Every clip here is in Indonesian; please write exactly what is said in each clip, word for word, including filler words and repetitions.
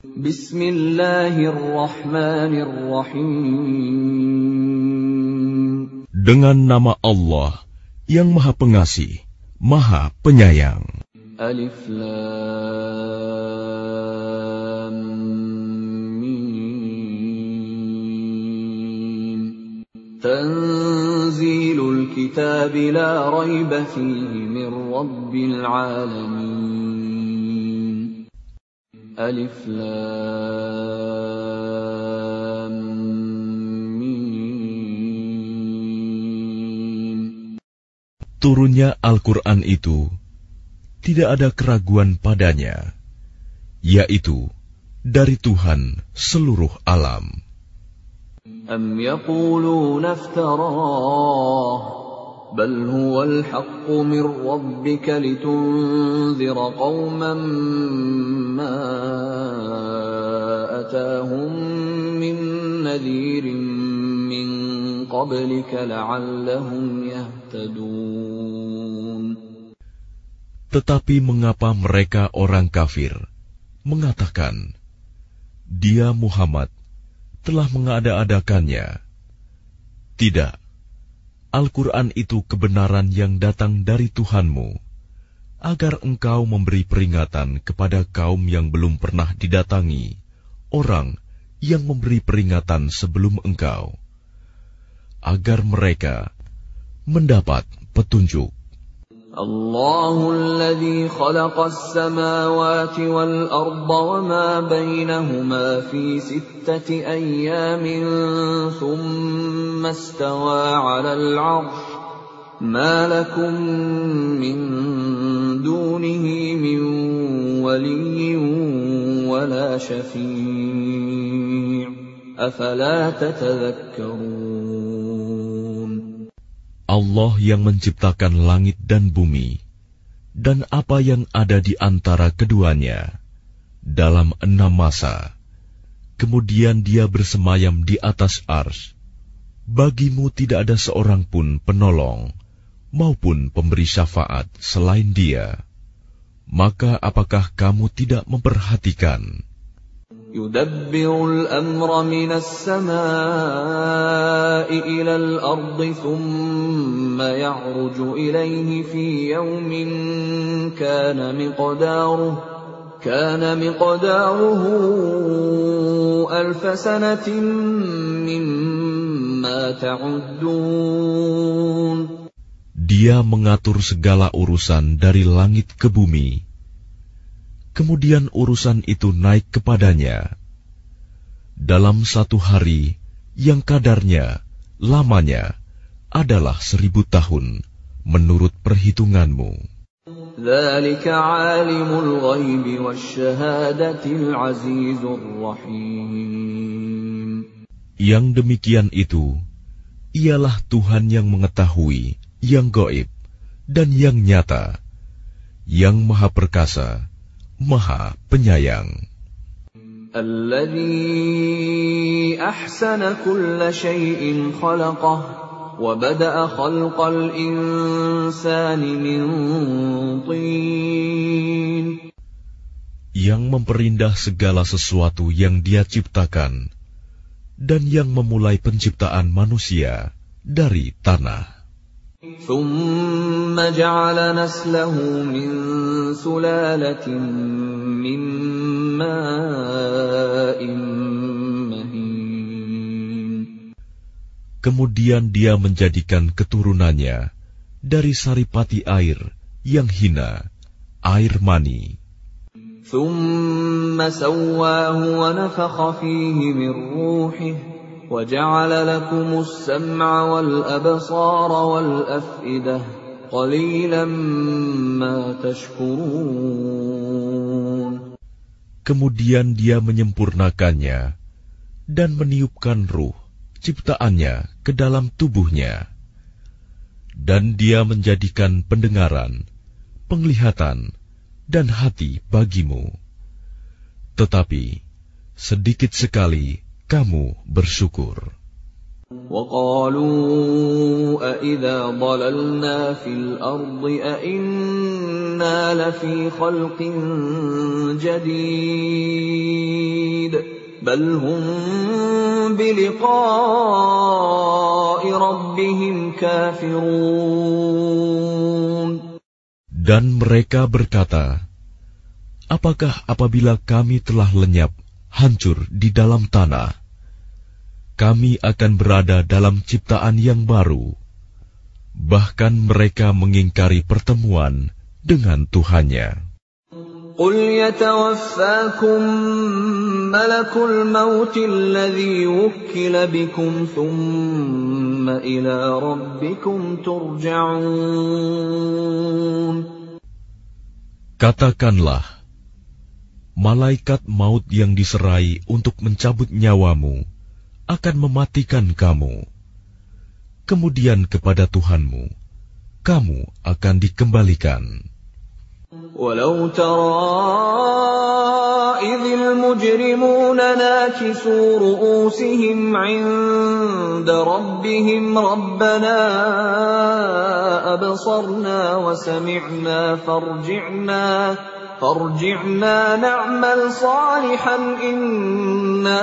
Bismillahirrahmanirrahim. Dengan nama Allah yang Maha Pengasih, Maha Penyayang. Alif Lam Mim. Tanzilul kitab la rayba fihi min rabbil alamin. Alif Lam Mim. Turunnya Al-Quran itu tidak ada keraguan padanya, yaitu dari Tuhan seluruh alam. Am yaquluna iftarah, bal huwal haqqu min rabbika litunzira qauman ma atahum min nadhirin min qablika la'allahum yahtadun. Tetapi mengapa mereka orang kafir mengatakan, Dia Muhammad telah mengada-adakannya? Tidak, Al-Quran itu kebenaran yang datang dari Tuhanmu, agar engkau memberi peringatan kepada kaum yang belum pernah didatangi orang yang memberi peringatan sebelum engkau, agar mereka mendapat petunjuk. Allahul ladzi khalaqas samawati wal arda wa ma bainahuma fi sittati ayyamin thumma istawa 'alal 'arsy ma lakum min dunihi min waliyyin wa la syafi' afala tatadhakkarun. Allah yang menciptakan langit dan bumi, dan apa yang ada di antara keduanya, dalam enam masa. Kemudian Dia bersemayam di atas arsy. Bagimu tidak ada seorang pun penolong, maupun pemberi syafaat selain Dia. Maka apakah kamu tidak memperhatikan? Yudabbirul amra minas samaa'i ilal ardi thumma ya'ruju ilayhi fi yawmin kana miqdaruhu kana miqdaruhu alfa sanatin mimma ta'uddun. Dia mengatur segala urusan dari langit ke bumi. Kemudian urusan itu naik kepadanya dalam satu hari yang kadarnya, lamanya adalah seribu tahun menurut perhitunganmu. Dzalika 'alimul ghaibi wasyahadatil 'azizur rahim. Yang demikian itu ialah Tuhan yang mengetahui yang gaib dan yang nyata, yang Maha Perkasa, Maha Penyayang. Alladzi ahsana kulla syai'in khalaqah wa bada'a khalqal insani min tin. Yang memperindah segala sesuatu yang Dia ciptakan, dan yang memulai penciptaan manusia dari tanah. ثُمَّ جَعَلَ نَسْلَهُ مِنْ سُلَالَةٍ مِّن مَّاءٍ مَّهِينٍ. Kemudian Dia menjadikan keturunannya dari saripati air yang hina, air mani. ثُمَّ سَوَّاهُ وَنَفَخَ فِيهِ مِنْ رُوحِهِ وَجَعَلَ لَكُمُ السَّمْعَ وَالْأَبْصَارَ وَالْأَفْئِدَةَ قَلِيلًا مَا تَشْكُرُونَ. Kemudian Dia menyempurnakannya dan meniupkan ruh ciptaannya ke dalam tubuhnya, dan Dia menjadikan pendengaran, penglihatan, dan hati bagimu. Tetapi sedikit sekali kamu bersyukur. وَقَالُوا أَإِذَا ضَلَلْنَا فِي الْأَرْضِ أَإِنَّا لَفِي خَلْقٍ جَدِيدٍ بل هم بلقاء ربهم كافرون. Dan mereka berkata, apakah apabila kami telah lenyap, hancur di dalam tanah, kami akan berada dalam ciptaan yang baru? Bahkan mereka mengingkari pertemuan dengan Tuhannya. قل يتوفاكم ملك الموت الذي وكل بكم ثم إلى ربكم ترجعون. Katakanlah, malaikat maut yang diserai untuk mencabut nyawamu akan mematikan kamu. Kemudian kepada Tuhanmu, kamu akan dikembalikan. ولو ترى إذ المجرمون ناكسوا رؤوسهم عند ربهم ربنا أبصرنا وسمعنا فارجعنا فارجعنا نعمل صالحا إنا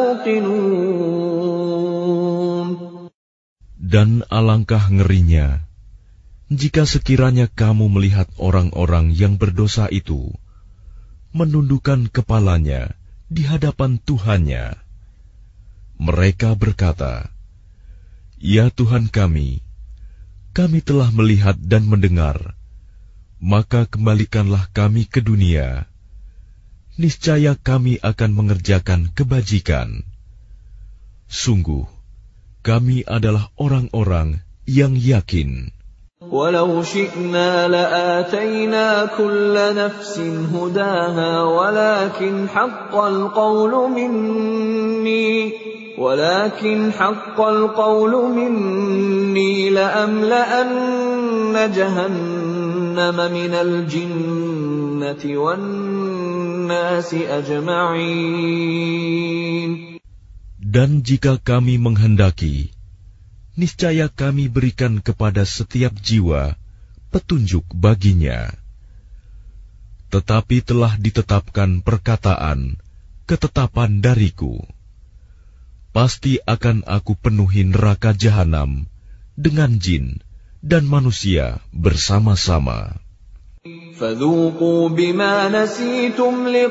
موقنون. Dan alangkah ngerinya jika sekiranya kamu melihat orang-orang yang berdosa itu menundukkan kepalanya di hadapan Tuhannya. Mereka berkata, ya Tuhan kami, kami telah melihat dan mendengar, maka kembalikanlah kami ke dunia. Niscaya kami akan mengerjakan kebajikan. Sungguh, kami adalah orang-orang yang yakin. ولو شئنا لآتينا كل نفس هداها ولكن حق القول مني ولكن حق القول مني لأملأن جهنم من الجنة والناس أجمعين. Dan jika kami menghendaki, niscaya kami berikan kepada setiap jiwa petunjuk baginya. Tetapi telah ditetapkan perkataan, ketetapan dariku. Pasti akan aku penuhi neraka jahanam dengan jin dan manusia bersama-sama. فذوقوا بما نسيتم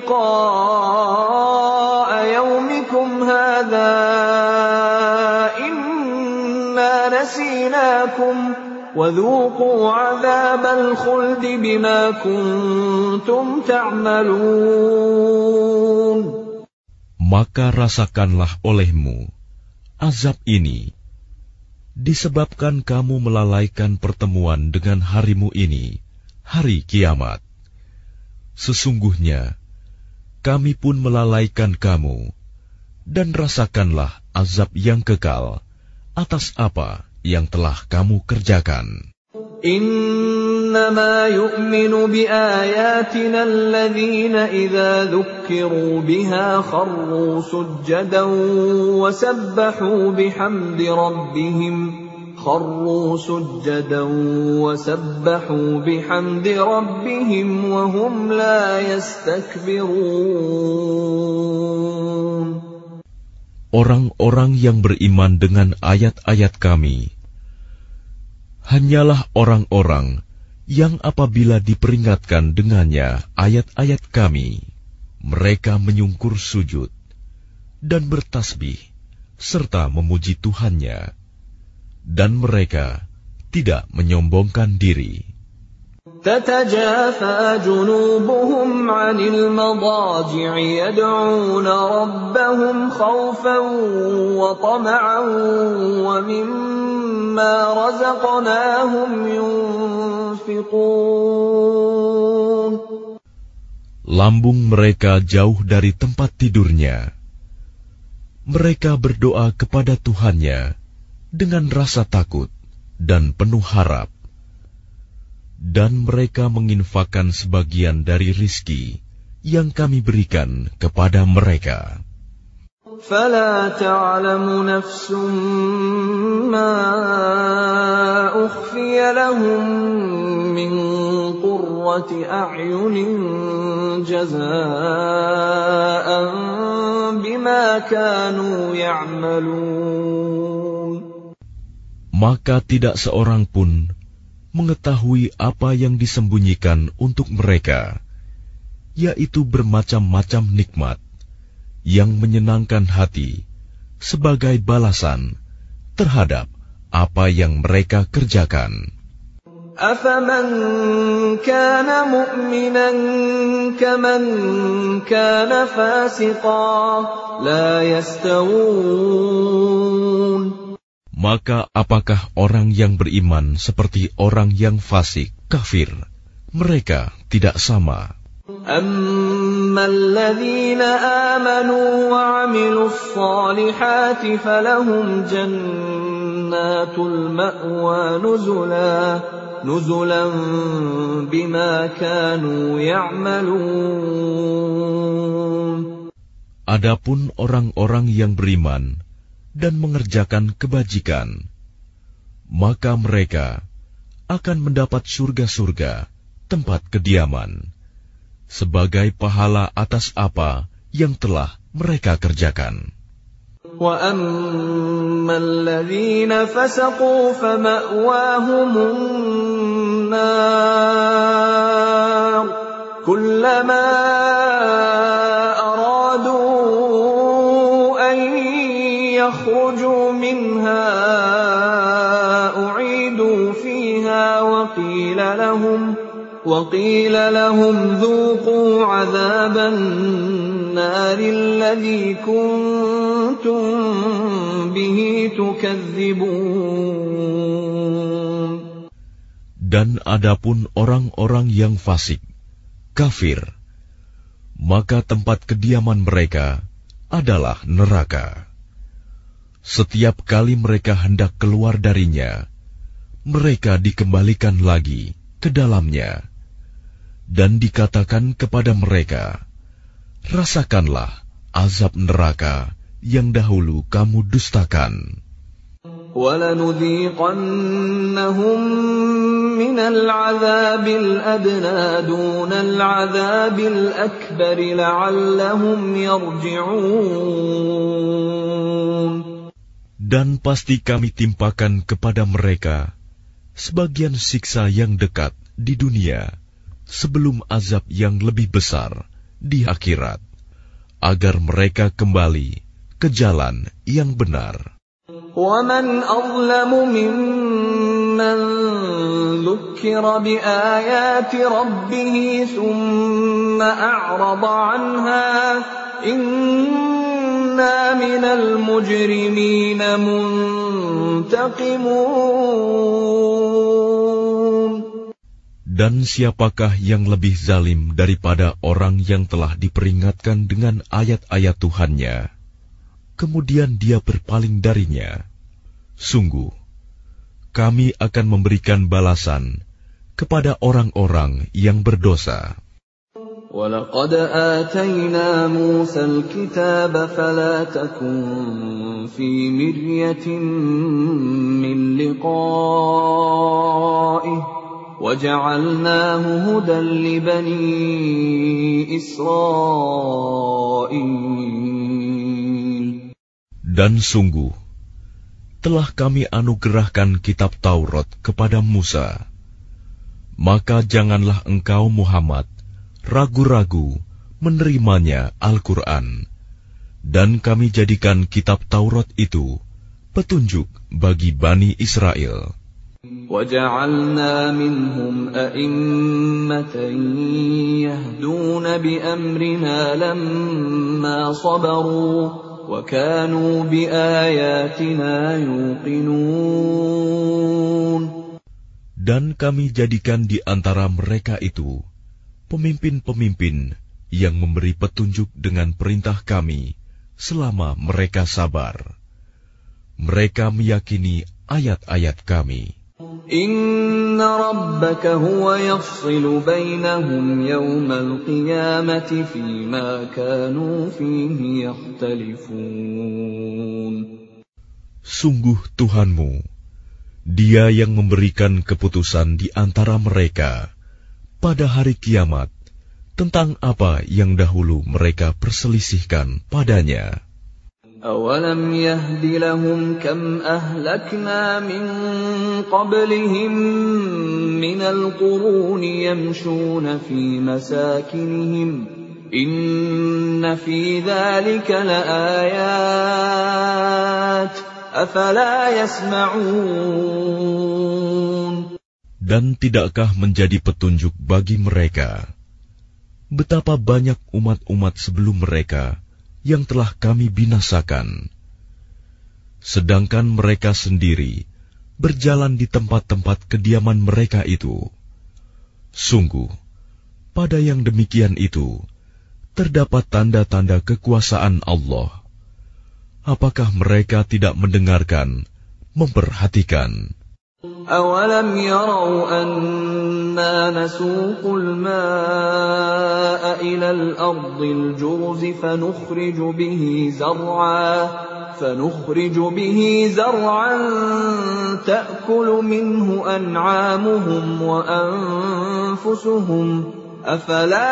لقاء يومكم هذا نسيناكم وذوقوا عذاب الخلد بما كنتم تعملون. Maka rasakanlah olehmu azab ini disebabkan kamu melalaikan pertemuan dengan harimu ini, hari kiamat. Sesungguhnya kami pun melalaikan kamu, dan rasakanlah azab yang kekal atas apa yang telah kamu kerjakan. إنما يؤمن بآياتنا الذين إذا ذكروا بها خروا سجدا وسبحوا بحمد ربهم خروا سجدا وسبحوا بحمد ربهم وهم لا يستكبرون. Orang-orang yang beriman dengan ayat-ayat kami hanyalah orang-orang yang apabila diperingatkan dengannya ayat-ayat kami, mereka menyungkur sujud dan bertasbih serta memuji Tuhannya, dan mereka tidak menyombongkan diri. تتجافى جنوبهم عن المضاجع يدعون ربهم خوفا وطمعا ومما رزقناهم ينفقون. Lambung mereka jauh dari tempat tidurnya. Mereka berdoa kepada Tuhannya dengan rasa takut dan penuh harap. Dan mereka menginfakkan sebagian dari rizki yang kami berikan kepada mereka. فَلَا تَعْلَمُ نَفْسٌ مَّا أُخْفِيَ لَهُم مِّن قُرَّةِ أَعْيُنٍ جَزَاءً بِمَا بما كانوا يعملون. Maka tidak seorang pun mengetahui apa yang disembunyikan untuk mereka, yaitu bermacam-macam nikmat yang menyenangkan hati sebagai balasan terhadap apa yang mereka kerjakan. أَفَمَنْ كَانَ مُؤْمِنًا كَمَنْ كَانَ فَاسِقًا لَا يَسْتَوُونَ. Maka apakah orang yang beriman seperti orang yang fasik, kafir? Mereka tidak sama. أَمَّا الَّذِينَ آمَنُوا وَعَمِلُوا الصَّالِحَاتِ فَلَهُمْ جَنَّاتُ الْمَأْوَى نُزُلًا نُزُلًا بِمَا كَانُوا يَعْمَلُونَ. Adapun orang-orang yang beriman dan mengerjakan kebajikan, maka mereka akan mendapat surga-surga tempat kediaman sebagai pahala atas apa yang telah mereka kerjakan. وَأَمَّا الَّذِينَ فَسَقُوا فَمَأْوَاهُمُ النَّارُ كُلَّمَا أَرَادُوا أَن يَخْرُجُوا مِنْهَا أُعِيدُوا فِيهَا وَقِيلَ لَهُمْ وَقِيلَ لَهُمْ ذُوقُوا عَذَابَ النَّارِ الَّذِي كُنتُم بِهِ تُكَذِّبُونَ. Dan adapun orang-orang yang fasik, kafir, maka tempat kediaman mereka adalah neraka. Setiap kali mereka hendak keluar darinya, mereka dikembalikan lagi ke dalamnya, dan dikatakan kepada mereka, rasakanlah azab neraka yang dahulu kamu dustakan. وَلَنُذِيقَنَّهُمْ مِنَ الْعَذَابِ الْأَدْنَى دُونَ الْعَذَابِ الْأَكْبَرِ لَعَلَّهُمْ يَرْجِعُونَ. Dan pasti kami timpakan kepada mereka sebagian siksa yang dekat di dunia sebelum azab yang lebih besar di akhirat, agar mereka kembali ke jalan yang benar. وَمَنْ أَظْلَمُ مِمَّنْ ذُكِّرَ بِآيَاتِ رَبِّهِ ثُمَّ أَعْرَضَ عَنْهَا إِنَّا مِنَ الْمُجْرِمِينَ مُنْتَقِمُونَ. Dan siapakah yang lebih zalim daripada orang yang telah diperingatkan dengan ayat-ayat Tuhannya, kemudian dia berpaling darinya? Sungguh, kami akan memberikan balasan kepada orang-orang yang berdosa. وَلَقَدْ آتَيْنَا مُوسَى الْكِتَابَ فَلَا تَكُنْ فِي مِرْيَةٍ مِّن لِقَائِهِ وَجَعَلْنَاهُ هُدًى لِبَنِي إِسْرَائِيلَ. Dan sungguh, telah kami anugerahkan kitab Taurat kepada Musa. Maka janganlah engkau Muhammad ragu-ragu menerimanya Al-Quran, dan kami jadikan kitab Taurat itu petunjuk bagi Bani Israel. وَجَعَلْنَا مِنْهُمْ أَئِمَّةً يَهْدُونَ بِأَمْرِنَا لَمَّا صَبَرُوا وَكَانُوا بِآيَاتِنَا يُوقِنُونَ. Dan kami jadikan di antara mereka itu pemimpin-pemimpin yang memberi petunjuk dengan perintah kami selama mereka sabar. Mereka meyakini ayat-ayat kami. Inna rabbaka huwa yafsilu bainahum yawmal qiyamati fima kanu fihi yakhtalifun. Sungguh Tuhanmu, Dia yang memberikan keputusan di antara mereka pada hari kiamat tentang apa yang dahulu mereka perselisihkan padanya. أَوَلَمْ يَهْدِ لَهُمْ كَمْ أَهْلَكْنَا مِنْ قَبْلِهِمْ مِنَ الْقُرُونِ يَمْشُونَ فِي مَسَاكِنِهِمْ إِنَّ فِي ذَلِكَ لَآيَاتٍ أَفَلَا يَسْمَعُونَ. Dan tidakkah menjadi petunjuk bagi mereka betapa banyak umat-umat sebelum mereka yang telah kami binasakan, sedangkan mereka sendiri berjalan di tempat-tempat kediaman mereka itu. Sungguh, pada yang demikian itu terdapat tanda-tanda kekuasaan Allah. Apakah mereka tidak mendengarkan, memperhatikan? أَوَلَمْ يَرَوْا أَنَّا نَسُوقُ الْمَاءَ إِلَى الْأَرْضِ الْجُرُزِ فَنُخْرِجُ بِهِ زَرْعًا فَنُخْرِجُ بِهِ زَرْعًا تَأْكُلُ مِنْهُ أَنْعَامُهُمْ وَأَنْفُسُهُمْ أَفَلَا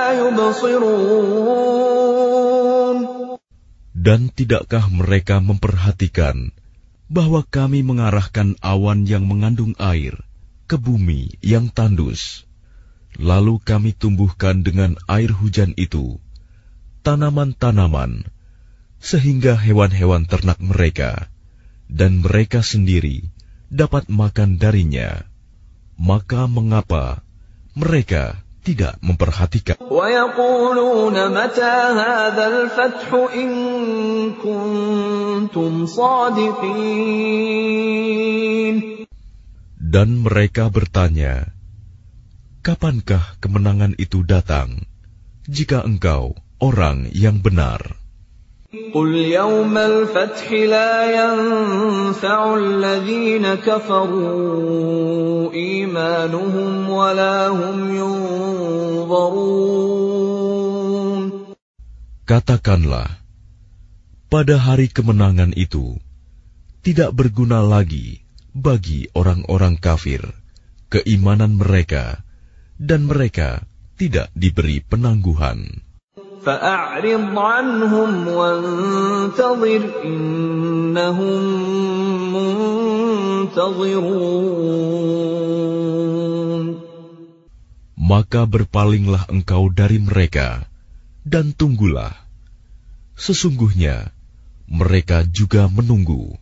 يُبْصِرُونَ. Dan tidakkah mereka memperhatikan bahwa kami mengarahkan awan yang mengandung air ke bumi yang tandus, lalu kami tumbuhkan dengan air hujan itu tanaman-tanaman, sehingga hewan-hewan ternak mereka dan mereka sendiri dapat makan darinya. Maka mengapa mereka tidak memperhatikan? وَيَقُولُونَ مَتَى هَذَا الْفَتْحُ إِن كُنتُمْ صَادِقِينَ. Dan mereka bertanya, kapankah kemenangan itu datang, jika engkau orang yang benar? قُلْ يَوْمَ الْفَتْحِ لَا يَنفَعُ الَّذِينَ كَفَرُوا إِيمَانُهُمْ وَلَا هُمْ يُنظَرُونَ. Katakanlah, pada hari kemenangan itu tidak berguna lagi bagi orang-orang kafir keimanan mereka, dan mereka tidak diberi penangguhan. فَأَعْرِضْ عَنْهُمْ وَانْتَظِرْ إِنَّهُمْ مُنْتَظِرُونَ. Maka berpalinglah engkau dari mereka, dan tunggulah. Sesungguhnya mereka juga menunggu.